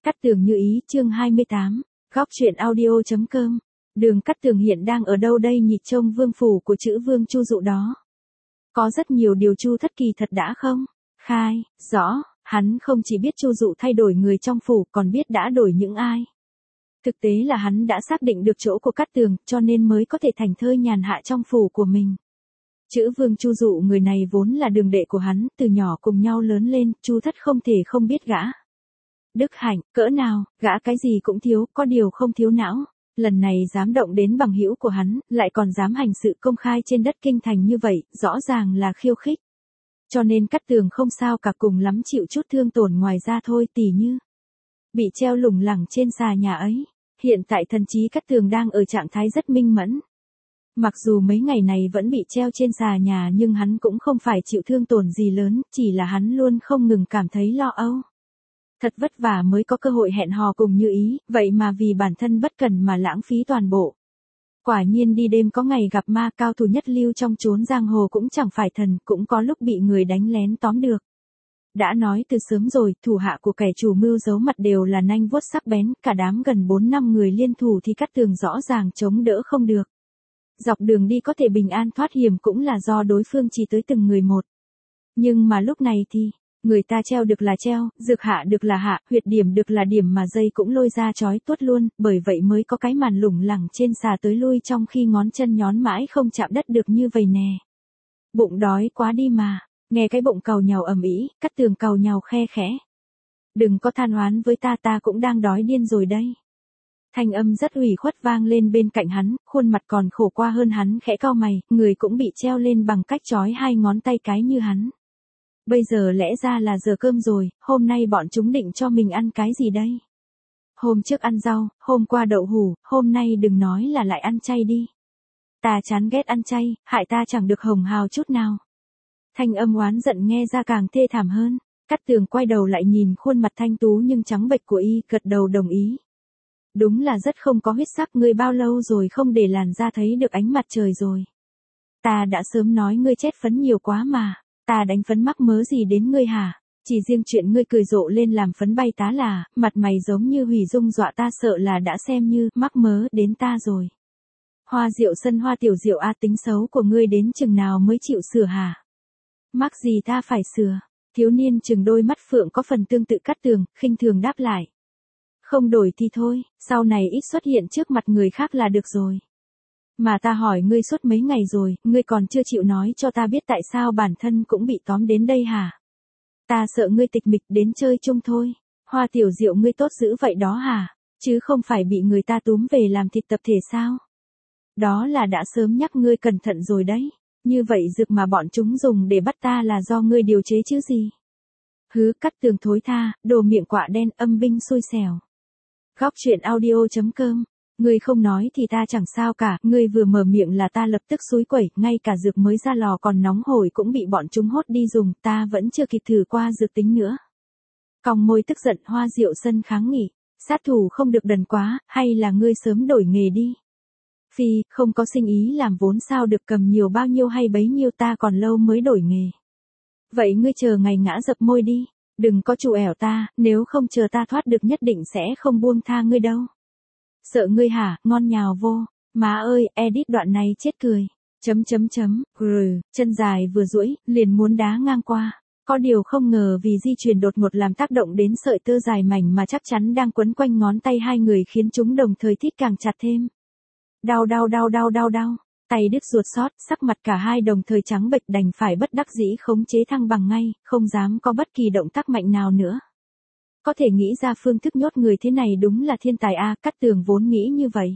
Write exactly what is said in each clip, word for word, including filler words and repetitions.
Cát Tường Như Ý chương hai mươi tám, góc truyện audio.com. Đường Cát Tường hiện đang ở đâu đây nhỉ, trông vương phủ của chữ vương Chu Dụ đó. Có rất nhiều điều Chu Thất Kỳ thật đã không? Khai, rõ, hắn không chỉ biết Chu Dụ thay đổi người trong phủ còn biết đã đổi những ai. Thực tế là hắn đã xác định được chỗ của Cát Tường cho nên mới có thể thành thơi nhàn hạ trong phủ của mình. Chữ vương Chu Dụ người này vốn là đường đệ của hắn, từ nhỏ cùng nhau lớn lên, Chu Thất không thể không biết gã. Đức hạnh, cỡ nào, gã cái gì cũng thiếu, có điều không thiếu não. Lần này dám động đến bằng hữu của hắn, lại còn dám hành sự công khai trên đất kinh thành như vậy, rõ ràng là khiêu khích. Cho nên Cát Tường không sao cả, cùng lắm chịu chút thương tổn ngoài ra thôi, tỉ như bị treo lủng lẳng trên xà nhà ấy. Hiện tại thần trí Cát Tường đang ở trạng thái rất minh mẫn. Mặc dù mấy ngày này vẫn bị treo trên xà nhà nhưng hắn cũng không phải chịu thương tổn gì lớn, chỉ là hắn luôn không ngừng cảm thấy lo âu. Thật vất vả mới có cơ hội hẹn hò cùng Như Ý, vậy mà vì bản thân bất cần mà lãng phí toàn bộ. Quả nhiên đi đêm có ngày gặp ma, cao thủ nhất lưu trong chốn giang hồ cũng chẳng phải thần, cũng có lúc bị người đánh lén tóm được. Đã nói từ sớm rồi, thủ hạ của kẻ chủ mưu giấu mặt đều là nanh vuốt sắc bén, cả đám gần bốn năm người liên thủ thì Cát Tường rõ ràng chống đỡ không được. Dọc đường đi có thể bình an thoát hiểm cũng là do đối phương chỉ tới từng người một. Nhưng mà lúc này thì, người ta treo được là treo, dược hạ được là hạ, huyệt điểm được là điểm mà dây cũng lôi ra chói tuốt luôn, bởi vậy mới có cái màn lủng lẳng trên xà tới lui trong khi ngón chân nhón mãi không chạm đất được như vậy nè. Bụng đói quá đi mà, nghe cái bụng càu nhàu ầm ĩ, Cát Tường càu nhàu khe khẽ. Đừng có than oán với ta, ta cũng đang đói điên rồi đây. Thanh âm rất ủy khuất vang lên bên cạnh hắn, khuôn mặt còn khổ qua hơn hắn, khẽ cau mày, người cũng bị treo lên bằng cách trói hai ngón tay cái như hắn. Bây giờ lẽ ra là giờ cơm rồi, hôm nay bọn chúng định cho mình ăn cái gì đây? Hôm trước ăn rau, hôm qua đậu hủ, hôm nay đừng nói là lại ăn chay đi. Ta chán ghét ăn chay, hại ta chẳng được hồng hào chút nào. Thanh âm oán giận nghe ra càng thê thảm hơn. Cát Tường quay đầu lại nhìn khuôn mặt thanh tú nhưng trắng bệch của y, gật đầu đồng ý. Đúng là rất không có huyết sắc, ngươi bao lâu rồi không để làn da thấy được ánh mặt trời rồi. Ta đã sớm nói ngươi chết phấn nhiều quá mà, ta đánh phấn mắc mớ gì đến ngươi hả? Chỉ riêng chuyện ngươi cười rộ lên làm phấn bay tá là, mặt mày giống như hủy dung dọa ta sợ là đã xem như mắc mớ đến ta rồi. Hoa Diệu Sân Hoa Tiểu Diệu a, tính xấu của ngươi đến chừng nào mới chịu sửa hả? Mắc gì ta phải sửa? Thiếu niên chừng đôi mắt phượng có phần tương tự Cát Tường, khinh thường đáp lại. Không đổi thì thôi, sau này ít xuất hiện trước mặt người khác là được rồi. Mà ta hỏi ngươi suốt mấy ngày rồi, ngươi còn chưa chịu nói cho ta biết tại sao bản thân cũng bị tóm đến đây hả? Ta sợ ngươi tịch mịch đến chơi chung thôi. Hoa Tiểu Diệu ngươi tốt dữ vậy đó hả? Chứ không phải bị người ta túm về làm thịt tập thể sao? Đó là đã sớm nhắc ngươi cẩn thận rồi đấy. Như vậy dược mà bọn chúng dùng để bắt ta là do ngươi điều chế chứ gì? Hứ, Cát Tường thối tha, đồ miệng quạ đen, âm binh xui xẻo. Góc truyện audio.com. Ngươi không nói thì ta chẳng sao cả, ngươi vừa mở miệng là ta lập tức xúi quẩy, ngay cả dược mới ra lò còn nóng hổi cũng bị bọn chúng hốt đi dùng, ta vẫn chưa kịp thử qua dược tính nữa. Cong môi tức giận, Hoa Diệu Sân kháng nghị, sát thủ không được đần quá, hay là ngươi sớm đổi nghề đi. Phi, không có sinh ý làm vốn sao được, cầm nhiều bao nhiêu hay bấy nhiêu, ta còn lâu mới đổi nghề. Vậy ngươi chờ ngày ngã dập môi đi. Đừng có trù ẻo ta, nếu không chờ ta thoát được nhất định sẽ không buông tha ngươi đâu. Sợ ngươi hả, ngon nhào vô. Má ơi, edit đoạn này chết cười. Chấm chấm chấm, grừ, chân dài vừa duỗi, liền muốn đá ngang qua. Có điều không ngờ vì di chuyển đột ngột làm tác động đến sợi tơ dài mảnh mà chắc chắn đang quấn quanh ngón tay hai người khiến chúng đồng thời thít càng chặt thêm. Đau đau đau đau đau đau. Tay đứt ruột sót, sắc mặt cả hai đồng thời trắng bệch, đành phải bất đắc dĩ khống chế thăng bằng ngay, không dám có bất kỳ động tác mạnh nào nữa. Có thể nghĩ ra phương thức nhốt người thế này đúng là thiên tài a, Cát Tường vốn nghĩ như vậy.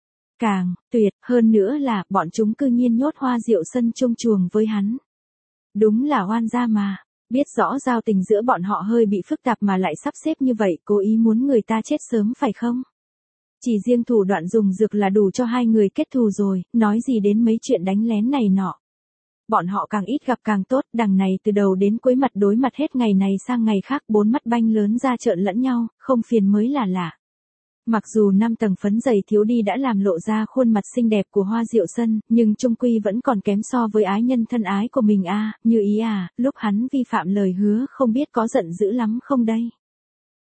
Càng tuyệt hơn nữa là bọn chúng cư nhiên nhốt Hoa Diệu Sân chung chuồng với hắn. Đúng là oan gia mà, biết rõ giao tình giữa bọn họ hơi bị phức tạp mà lại sắp xếp như vậy, cố ý muốn người ta chết sớm phải không? Chỉ riêng thủ đoạn dùng dược là đủ cho hai người kết thù rồi, nói gì đến mấy chuyện đánh lén này nọ. Bọn họ càng ít gặp càng tốt, đằng này từ đầu đến cuối mặt đối mặt hết ngày này sang ngày khác, bốn mắt banh lớn ra trợn lẫn nhau, không phiền mới là lạ. Mặc dù năm tầng phấn dày thiếu đi đã làm lộ ra khuôn mặt xinh đẹp của Hoa Diệu Sân, nhưng chung quy vẫn còn kém so với ái nhân thân ái của mình a, Như Ý à, lúc hắn vi phạm lời hứa không biết có giận dữ lắm không đây?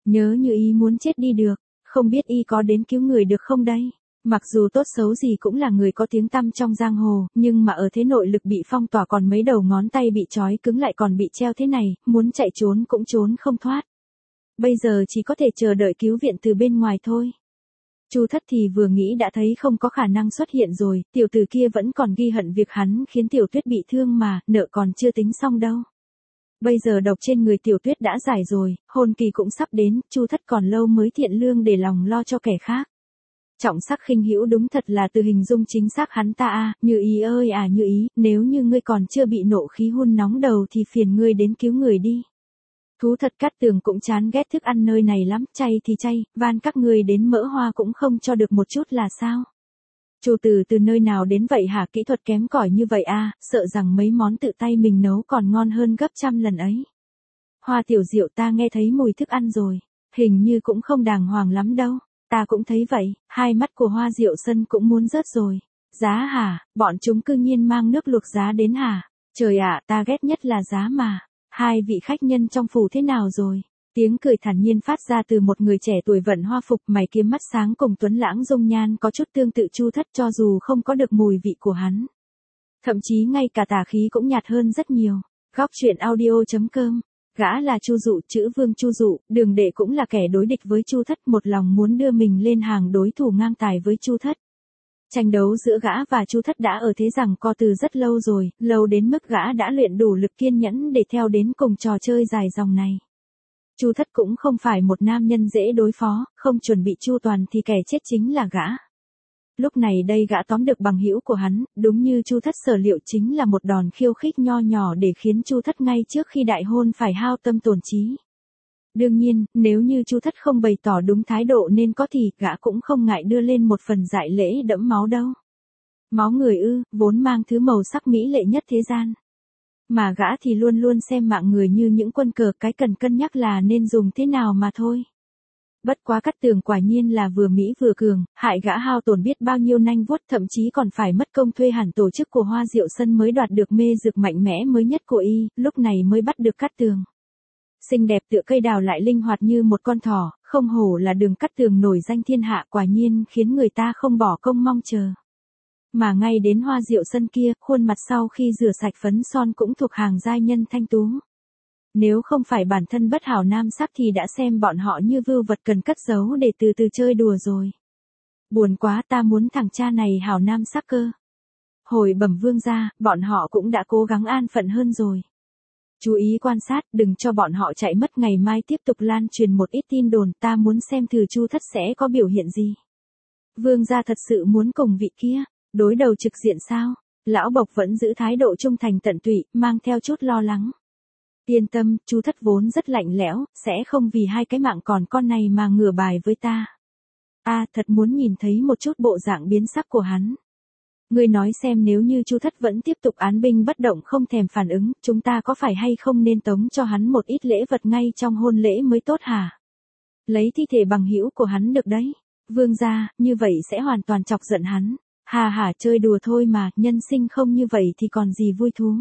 Nhớ Như Ý muốn chết đi được, không biết y có đến cứu người được không đây? Mặc dù tốt xấu gì cũng là người có tiếng tăm trong giang hồ, nhưng mà ở thế nội lực bị phong tỏa còn mấy đầu ngón tay bị trói cứng lại còn bị treo thế này, muốn chạy trốn cũng trốn không thoát. Bây giờ chỉ có thể chờ đợi cứu viện từ bên ngoài thôi. Chu Thất thì vừa nghĩ đã thấy không có khả năng xuất hiện rồi, tiểu tử kia vẫn còn ghi hận việc hắn khiến Tiểu Tuyết bị thương mà, nợ còn chưa tính xong đâu. Bây giờ độc trên người Tiểu Tuyết đã giải rồi, hôn kỳ cũng sắp đến, Chu Thất còn lâu mới thiện lương để lòng lo cho kẻ khác. Trọng sắc khinh hữu đúng thật là từ hình dung chính xác hắn ta a, Như Ý ơi à Như Ý, nếu như ngươi còn chưa bị nộ khí hun nóng đầu thì phiền ngươi đến cứu người đi. Thú thật Cát Tường cũng chán ghét thức ăn nơi này lắm, chay thì chay, van các ngươi đến mỡ hoa cũng không cho được một chút là sao? Chu Từ từ nơi nào đến vậy hả, kỹ thuật kém cỏi như vậy a, sợ rằng mấy món tự tay mình nấu còn ngon hơn gấp trăm lần ấy. Hoa tiểu Diệu, ta nghe thấy mùi thức ăn rồi, hình như cũng không đàng hoàng lắm đâu. Ta cũng thấy vậy, hai mắt của Hoa Diệu Sân cũng muốn rớt rồi. Giá hả, bọn chúng cư nhiên mang nước luộc giá đến hả? Trời ạ, ta ghét nhất là giá mà. Hai vị khách nhân trong phủ thế nào rồi? Tiếng cười thản nhiên phát ra từ một người trẻ tuổi vận hoa phục, mày kiếm mắt sáng cùng tuấn lãng dung nhan có chút tương tự Chu Thất, cho dù không có được mùi vị của hắn. Thậm chí ngay cả tà khí cũng nhạt hơn rất nhiều. Góc truyện audio chấm com. Gã là Chu Dụ, chữ Vương Chu Dụ, Đường Đệ cũng là kẻ đối địch với Chu Thất, một lòng muốn đưa mình lên hàng đối thủ ngang tài với Chu Thất. Tranh đấu giữa gã và Chu Thất đã ở thế giằng co từ rất lâu rồi, lâu đến mức gã đã luyện đủ lực kiên nhẫn để theo đến cùng trò chơi dài dòng này. Chu Thất cũng không phải một nam nhân dễ đối phó, không chuẩn bị chu toàn thì kẻ chết chính là gã. Lúc này đây gã tóm được bằng hữu của hắn, đúng như Chu Thất sở liệu chính là một đòn khiêu khích nho nhỏ để khiến Chu Thất ngay trước khi đại hôn phải hao tâm tổn trí. Đương nhiên, nếu như Chu Thất không bày tỏ đúng thái độ nên có thì gã cũng không ngại đưa lên một phần dại lễ đẫm máu đâu. Máu người ư, vốn mang thứ màu sắc mỹ lệ nhất thế gian. Mà gã thì luôn luôn xem mạng người như những quân cờ, cái cần cân nhắc là nên dùng thế nào mà thôi. Bất quá Cát Tường quả nhiên là vừa mỹ vừa cường, hại gã hao tổn biết bao nhiêu nanh vuốt, thậm chí còn phải mất công thuê hẳn tổ chức của Hoa Diệu Sân mới đoạt được mê dược mạnh mẽ mới nhất của y, lúc này mới bắt được Cát Tường. Xinh đẹp tựa cây đào lại linh hoạt như một con thỏ, không hổ là Đường Cát Tường nổi danh thiên hạ, quả nhiên khiến người ta không bỏ công mong chờ. Mà ngay đến Hoa Diệu Sân kia, khuôn mặt sau khi rửa sạch phấn son cũng thuộc hàng giai nhân thanh tú. Nếu không phải bản thân bất hảo nam sắc thì đã xem bọn họ như vưu vật cần cất giấu để từ từ chơi đùa rồi. Buồn quá, ta muốn thằng cha này hảo nam sắc cơ. Hồi bẩm vương gia, bọn họ cũng đã cố gắng an phận hơn rồi. Chú ý quan sát, đừng cho bọn họ chạy mất, ngày mai tiếp tục lan truyền một ít tin đồn, ta muốn xem thử Chu Thất sẽ có biểu hiện gì. Vương gia thật sự muốn cùng vị kia đối đầu trực diện sao? Lão Bộc vẫn giữ thái độ trung thành tận tụy, mang theo chút lo lắng. Yên tâm, Chu Thất vốn rất lạnh lẽo, sẽ không vì hai cái mạng còn con này mà ngửa bài với ta. A, à, thật muốn nhìn thấy một chút bộ dạng biến sắc của hắn. Ngươi nói xem, nếu như Chu Thất vẫn tiếp tục án binh bất động không thèm phản ứng, chúng ta có phải hay không nên tống cho hắn một ít lễ vật ngay trong hôn lễ mới tốt hả? Lấy thi thể bằng hữu của hắn được đấy. Vương gia, như vậy sẽ hoàn toàn chọc giận hắn. Hà hà, chơi đùa thôi mà, nhân sinh không như vậy thì còn gì vui thú.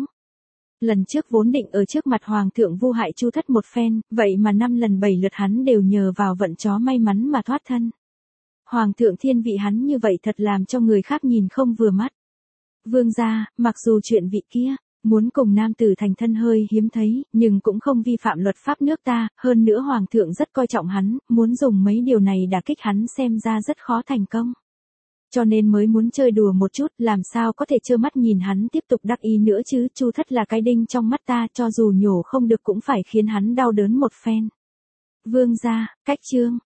Lần trước vốn định ở trước mặt hoàng thượng vu hại Chu Thất một phen, vậy mà năm lần bảy lượt hắn đều nhờ vào vận chó may mắn mà thoát thân. Hoàng thượng thiên vị hắn như vậy thật làm cho người khác nhìn không vừa mắt. Vương gia, mặc dù chuyện vị kia muốn cùng nam tử thành thân hơi hiếm thấy, nhưng cũng không vi phạm luật pháp nước ta, hơn nữa hoàng thượng rất coi trọng hắn, muốn dùng mấy điều này đả kích hắn xem ra rất khó thành công. Cho nên mới muốn chơi đùa một chút, làm sao có thể trơ mắt nhìn hắn tiếp tục đắc ý nữa chứ. Chu Thất là cái đinh trong mắt ta, cho dù nhổ không được cũng phải khiến hắn đau đớn một phen. Vương gia, cách chương.